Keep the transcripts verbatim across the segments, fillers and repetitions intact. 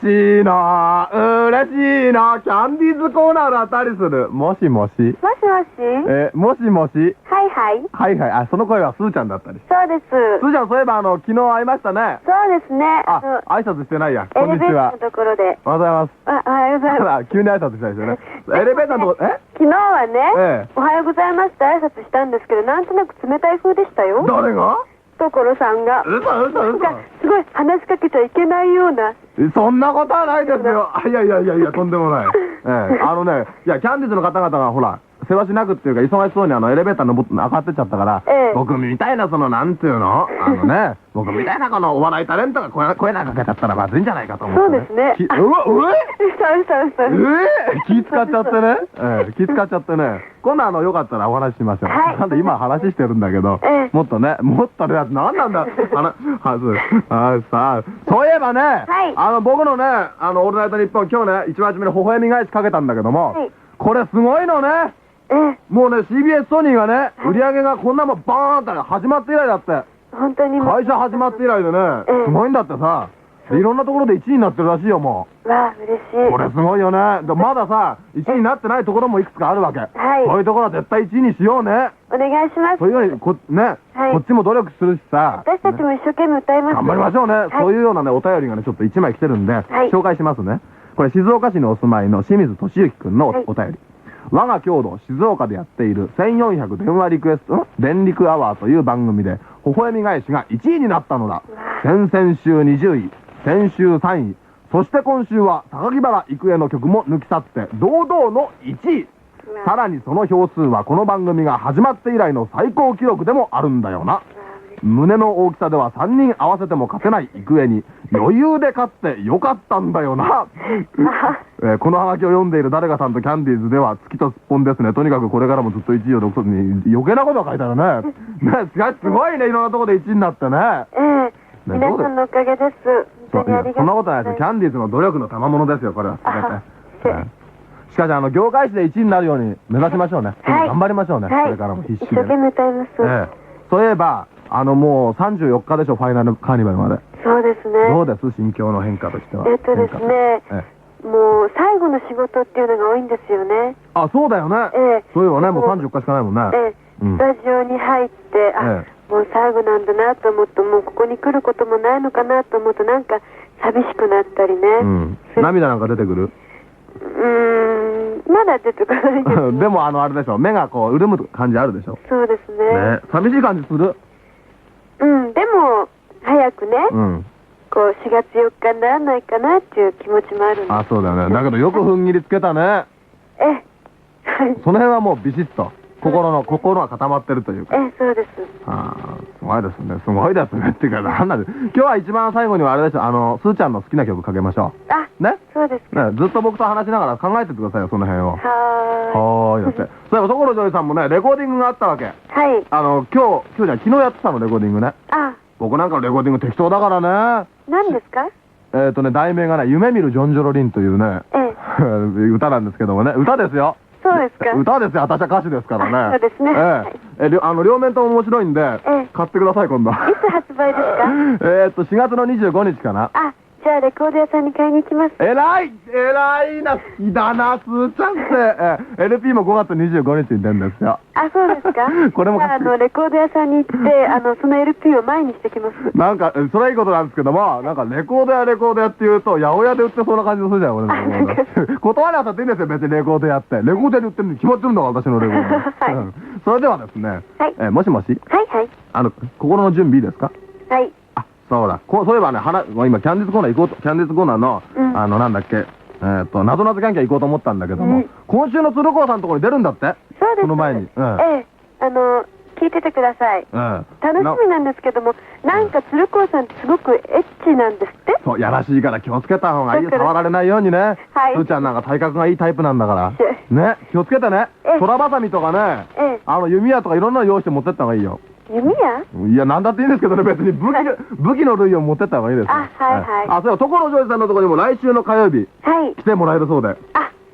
しいな嬉しいなキャンディーズコーナーだったりする。もしもし。 もしもし。 えー、もしもし。 はいはい。 はいはい。あ、その声はスーちゃんだったり。 そうです。 スーちゃん、そういえばあの、昨日会いましたね。 そうですね。 あ、挨拶してないや。こんにちは。 エレベーターのところで。 おはようございます。 あ、おはようございます。 急に挨拶したいですよね。エレベーターのところ、え昨日はね、 ええ、 おはようございますって挨拶したんですけど、なんとなく冷たい風でしたよ。 誰が？ 所さんが。 嘘嘘嘘。 すごい話しかけちゃいけないような。 そんなことはないですよ。いやいやいやいや、とんでもない。ええ、あのね、いや、キャンディーズの方々がほら、世話しなくっていうか、忙しそうにあの、エレベーターの上がってっちゃったから、ええ、僕みたいな、その、なんていうのあのね、僕みたいなこのお笑いタレントが声、声なんかかけちゃったらまずいんじゃないかと思って、ね。 そうですね。 うわ、うえそうそうそう。 ええ気使っちゃってね。ええ、気使っちゃってね。今度あの、よかったらお話ししましょう。はい。なんで今話してるんだけど、ええ、もっとね、もっとね、なんなんだ、あの、はず、あさ、そういえばね、はい、あの、僕のね、あの、オールナイトニッポン、今日ね、一番初めに微笑み返しかけたんだけども、はい、これすごいのね。ええ、もうね、シービーエス ソニーがね、売り上げがこんなもんバーンって始まって以来だって。本当に会社始まって以来でね、ええ、すごいんだってさ。いろんなところでいちいになってるらしいよ、もう。わあ、嬉しい。これすごいよね。でまださ、いちいになってないところもいくつかあるわけ。はい。そういうところは絶対いちいにしようね。お願いします。そういうように、こ、ね、はい、こっちも努力するしさ。私たちも一生懸命歌います。頑張りましょうね。はい、そういうようなね、お便りがね、ちょっといちまい来てるんで、はい、紹介しますね。これ、静岡市にお住まいの清水俊之くんの お,、はい、お便り。我が郷土静岡でやっているせんよんひゃく電話リクエスト、電リクアワーという番組で、微笑み返しがいちいになったのだ。先々週にじゅうい、先週さんい、そして今週は高木原郁恵の曲も抜き去って堂々のいちい。さらにその票数はこの番組が始まって以来の最高記録でもあるんだよな。胸の大きさではさんにん合わせても勝てない郁恵に余裕で勝ってよかったんだよな。えー、このハガキを読んでいる誰かさんとキャンディーズでは月とすっぽんですね。とにかくこれからもずっといちいを独走に余計なことが書いてあるね。ね、すごいね、いろんなところでいちいになってね。ええ、皆さんのおかげです。本当にありがとうございます。そんなことないです。キャンディーズの努力の賜物ですよ、これは全て。しかし、あの、業界誌でいちいになるように目指しましょうね。頑張りましょうね。これからも必死で。一生懸命歌います。ええ。そういえば、あの、もうさんじゅうよっかでしょ、ファイナルカーニバルまで。そうですね。どうです、心境の変化としては。えっとですね、もう最後の仕事っていうのが多いんですよね。あ、そうだよね。ええ。そういえばね、もうさんじゅうよっかしかないもんね。ええ。スタジオに入って、あ、もう最後なんだなと思うと、もうここに来ることもないのかなと思うと、なんか寂しくなったりね。うん。涙なんか出てくる？うーん、まだ出てこないけど。でもあの、あれでしょ、目がこう、潤む感じあるでしょ。そうですね。ね、寂しい感じする？うん、でも、早くね、うん、こう、しがつよっかにならないかなっていう気持ちもあるんです。あ、そうだよね。だけどよく踏ん切りつけたね。ええ。その辺はもうビシッと。心の、心が固まってるというか。ええ、そうです。ああ、すごいですね。すごいですね。っていうか、なんなんで、今日は一番最後にはあれですよ、あの、すーちゃんの好きな曲かけましょう。あ、ね。そうですか。ね、ずっと僕と話しながら考えててくださいよ、その辺を。はーい。はーい、だって。そういえば、所ジョイさんもね、レコーディングがあったわけ。はい。あの、今日、今日じゃ昨日やってたの、レコーディングね。あ。僕なんかのレコーディング適当だからね。何ですか？えっとね、題名がね、夢見るジョンジョロリンというね、ええ、歌なんですけどもね、歌ですよ。そうですか。歌ですよ、私は歌手ですからね。そうですね。ええ、あの、両面とも面白いんで、買ってください、今度。いつ発売ですか？えっと、しがつのにじゅうごにちかな。あ、じゃあレコード屋さんに買いに行きます。えらいえらいな、好きだな、すーちゃんって。エルピー もごがつにじゅうごにちに出るんですよ。あ、そうですか。これもあの、レコード屋さんに行って、あの、その エルピー を前にしてきます。なんか、それはいいことなんですけども、なんか、レコード屋レコード屋って言うと、八百屋で売ってそうな感じがするじゃん、俺のレコード。断らなかったっていいんですよ、別にレコード屋って。レコード屋で売ってるのに決まってるんだから、私のレコード。はい。それではですね、はい。え、もしもし？はいはい。あの、心の準備いいですか？はい。そうだ。こう、そういえばね、話、今、キャンディーズコーナー行こうと、キャンディーズコーナーの、うん、あの、なんだっけ、えっと、なぞなぞキャンキャン行こうと思ったんだけども、うん、今週の鶴光さんのところに出るんだって。そうです。その前に。うん、ええ。あの、聞いててください。うん。楽しみなんですけども、なんか鶴光さんってすごくエッチなんですって？そう、やらしいから気をつけた方がいい。触られないようにね。はい。すーちゃんなんか体格がいいタイプなんだから。ね、気をつけてね。虎バサミとかね、あの、弓矢とかいろんなの用意して持ってった方がいいよ。弓矢？いや、なんだっていいんですけどね、別に武器、武器の類を持ってった方がいいですよ。あ、はいはい。あ、そういえば、所ジョイさんのところにも来週の火曜日、はい。来てもらえるそうで。あ、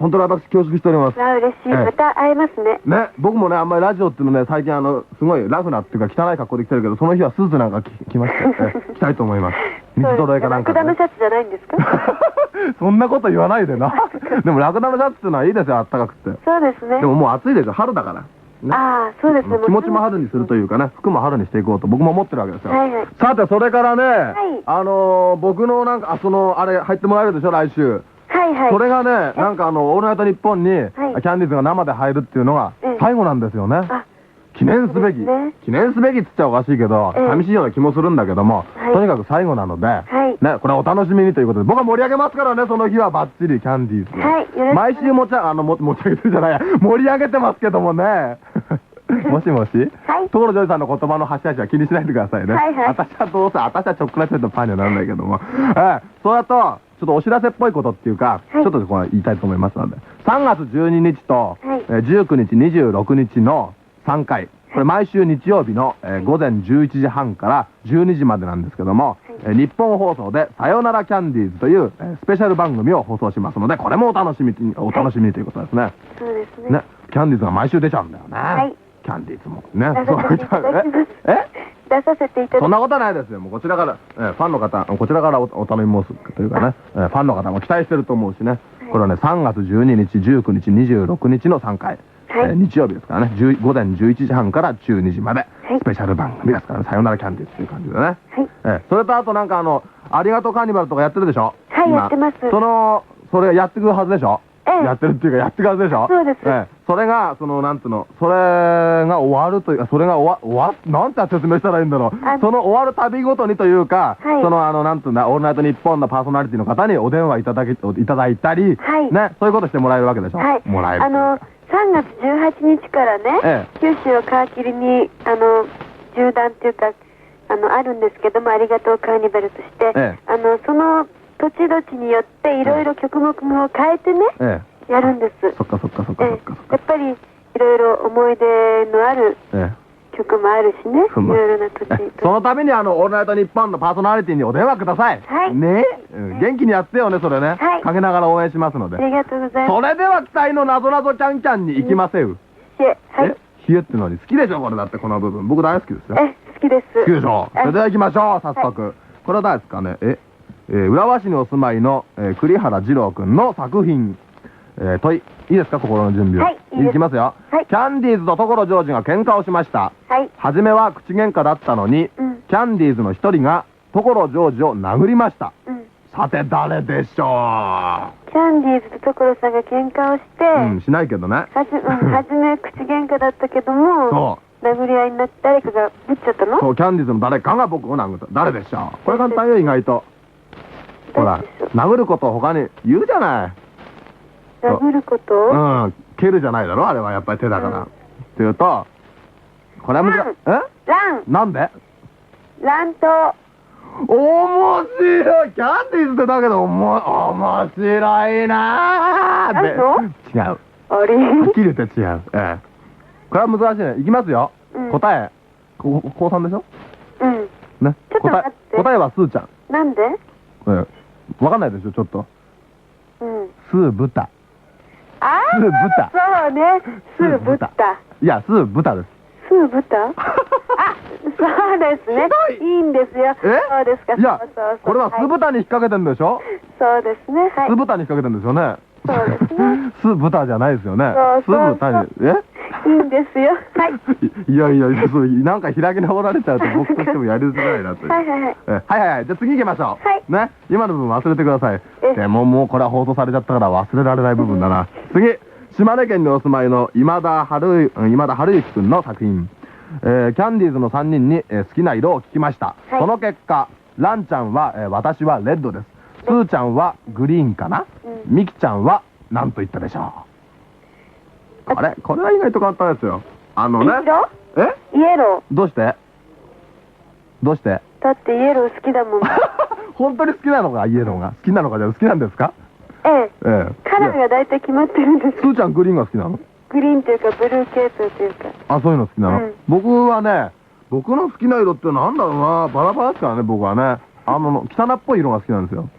本当に私恐縮しております。 わあ、嬉しい。また会えますね。 ね、僕もね、あんまりラジオっていうのね、最近あの、すごいラフなっていうか汚い格好で来てるけど、その日はスーツなんか着まして、着たいと思います。水揃えかなんか。 ラクダのシャツじゃないんですか？ そんなこと言わないでな。でもラクダのシャツっていうのはいいですよ、あったかくて。 そうですね。 でももう暑いですよ、春だから。 ああ、そうですね。 気持ちも春にするというかね、服も春にしていこうと僕も思ってるわけですよ。 はいはい。 さて、それからね、 はい、 あのー、僕のなんか、あ、その、あれ、入ってもらえるでしょ、来週。 はいはい。 それがね、なんかあの、オールナイトニッポンに、 はい、 キャンディーズが生で入るっていうのが、最後なんですよね。 あ、 記念すべき。ね、記念すべきっつっちゃおかしいけど、寂しいような気もするんだけども、はい、とにかく最後なので、はい、ね、これはお楽しみにということで、僕は盛り上げますからね、その日はバッチリ、キャンディーズ。 はい、よろしくお願いします。 毎週持ちあ、あの、も持ち上げてるじゃないや、盛り上げてますけどもね。もしもし、はい、所ジョイさんの言葉の端々は気にしないでくださいね。はいはい、私はどうせ、私はちょっくらちょっとパンにはならないけども。ええ、そうだと、ちょっとお知らせっぽいことっていうか、はい、ちょっとこれ言いたいと思いますので。さんがつじゅうににちと、はい、えじゅうくにち、にじゅうろくにちのさんかい。これ毎週日曜日の、えー、ごぜんじゅういちじはんからじゅうにじまでなんですけども、はい、えー、日本放送でさよならキャンディーズという、えー、スペシャル番組を放送しますので、これもお楽しみに、お楽しみにということですね。 そうですね。 ね、キャンディーズが毎週出ちゃうんだよね。はい。キャンディーズもね。 え出させていただきます。 そんなことないですよ。もうこちらから、えー、ファンの方、こちらからおお頼み申すというかね、えー、ファンの方も期待してると思うしね。はい、これはね、さんがつじゅうににち、じゅうくにち、にじゅうろくにちのさんかい。はい、えー、日曜日ですからね、ごぜんじゅういちじはんからじゅうにじまで、はい、スペシャル番組ですからね、さよならキャンディーズっていう感じでね。はい、えー、それとあとなんかあの、ありがとうカーニバルとかやってるでしょ？ はい、やってます。 その、それやってくるはずでしょ？やってるっていうか、やってくはずでしょ？ そうです。 ええ、それが、その、なんつうの、それが終わるというか、それが終わ、終わ、なんて説明したらいいんだろう。その終わるたびごとにというか、はい、その、あの、なんつうんだ、オールナイトニッポンのパーソナリティの方にお電話いただき、いただいたり、はい、ね、そういうことしてもらえるわけでしょ？はい。もらえる。 あの、さんがつじゅうはちにちからね、ええ、九州を皮切りに、あの、縦断っていうか、あの、あるんですけども、ありがとうカーニバルとして、ええ、あの、その土地土地によっていろいろ曲目を変えてね、ええ、やるんです。 そっかそっかそっかそっか。 やっぱりいろいろ思い出のある曲もあるしね、いろいろな土地。 そのためにあの、オールナイトニッポンのパーソナリティにお電話ください。はい。ねえ、元気にやってよね、それね。はい。かけながら応援しますので。 ありがとうございます。 それでは期待のなぞなぞキャンキャンに行きません。 ひえ、はい。 ひえってのに好きでしょ、これだってこの部分。僕大好きですよ。 え、好きです。 好きでしょ。それでは行きましょう、早速。これは誰ですかね。え、えー、浦和市にお住まいの、えー、栗原二郎くんの作品、えー、問い、いいですか、心の準備を。はい、いいです。いきますよ。はい。キャンディーズと所ジョージが喧嘩をしました。はい。初めは口喧嘩だったのに、うん、キャンディーズの一人が所ジョージを殴りました。うん。さて、誰でしょう？ キャンディーズと所さんが喧嘩をして、 うん、しないけどね。 はじ、うん、初め口喧嘩だったけども、そう。殴り合いになって誰かがぶっちゃったの？ そう、キャンディーズの誰かが僕を殴った。誰でしょう？これ簡単よ、意外と。ほら、殴ることを他に言うじゃない。 殴ること？ うん、蹴るじゃないだろ、あれはやっぱり手だから。っていうと、これは難しい。え？ ラン。 なんで？ ランと。 面白い。キャンディーズってだけど、おも、面白いなぁ。違う。 あれ？ はっきり言って違う。ええ。これは難しいね。いきますよ。答え。こうさんでしょ？うん。ね。答え、答えはスーちゃん。 なんで？ ええ。わかんないでしょ、ちょっと。うん。スー豚。 ああ、 スー豚。 そうね。スー豚。 いや、スー豚です。 スー豚？あ、そうですね。いいんですよ。え？そうですか。 いや、これは酢豚に引っ掛けてるんでしょ？ そうですね。はい。 酢豚に引っ掛けてるんですよね。 そうですね。 酢豚じゃないですよね。酢豚に、え？ いいんですよ。はい。 いやいや、そう、なんか開き直られちゃうと僕としてもやりづらいなという。はいはいはい。はいはいはい。じゃあ次行きましょう。はい。ね。今の部分忘れてください。でももうこれは放送されちゃったから忘れられない部分だな。次。島根県にお住まいの今田春、今田春之くんの作品。えー、キャンディーズのさんにんに、えー、好きな色を聞きました。はい、その結果、ランちゃんは、えー、私はレッドです。スーちゃんはグリーンかな、うん、ミキちゃんは何と言ったでしょう。これ、これは意外と簡単ですよ。あのね。 え？イエロー。どうしてどうしてだってイエロー好きだもん。 本当に好きなのか、イエローが。好きなのかじゃ好きなんですか？ ええ。ええ。カラーが大体決まってるんです。 スーちゃんグリーンが好きなの？ グリーンっていうかブルー系統っていうか。 あ、そういうの好きなの、うん、僕はね、僕の好きな色ってなんだろうな、バラバラですからね、僕はね。あの、汚っぽい色が好きなんですよ。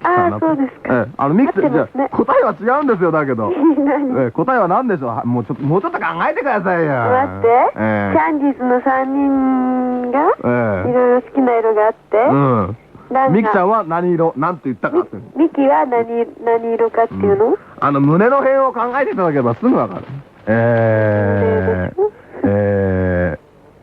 ああ、そうですか。 ええ、あの、ミキちゃん、じゃ答えは違うんですよ、だけど。 何？ え、答えは何でしょう？もうちょっと、もうちょっと考えてくださいよ。 待って、キャンディーズのさんにんが、いろいろ好きな色があって、うん。ミキちゃんは何色、なんて言ったかって。ミキは何、何色かっていうの？ あの、胸の辺を考えていただければすぐわかる。えー、えー、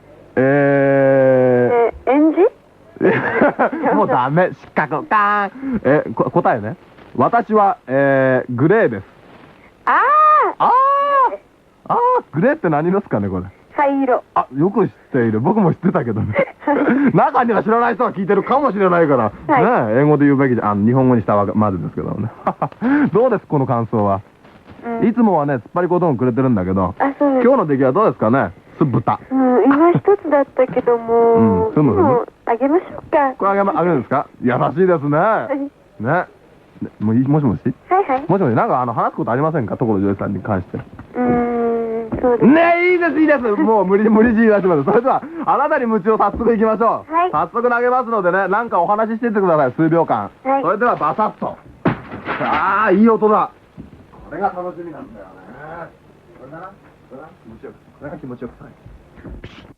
えー、え、エンジ？ もうダメ、失格、カーン。え、こ答えね。私は、えー、グレーです。 あああああグレーって何色ですかね、これ。 灰色。 あ、よく知っている。僕も知ってたけどね。中には知らない人が聞いてるかもしれないから。はい、ね、英語で言うべきじゃ、あの、日本語にしたわけまでですけどね。どうです、この感想は。うん、いつもはね、突っ張りこともくれてるんだけど、 あ、そうです。 今日の出来はどうですかね、酢豚。 うん、今一つだったけども、うん、ふむふむ。あげましょうか。 これあげま、あげるんですか？優しいですね。ね。もういい、もしもし？ はいはい。 もしもし、なんかあの、話すことありませんか？所ジョージさんに関して。 うーん、そうです。 ね、いいです、いいです。もう無理、無理強い出します。それでは、あなたに夢中を早速行きましょう。はい。早速投げますのでね、なんかお話ししてってください、数秒間。はい。それでは、バサッと。ああ、いい音だ。これが楽しみなんだよね。これだな。これだな。気持ちよく。これが気持ちよく。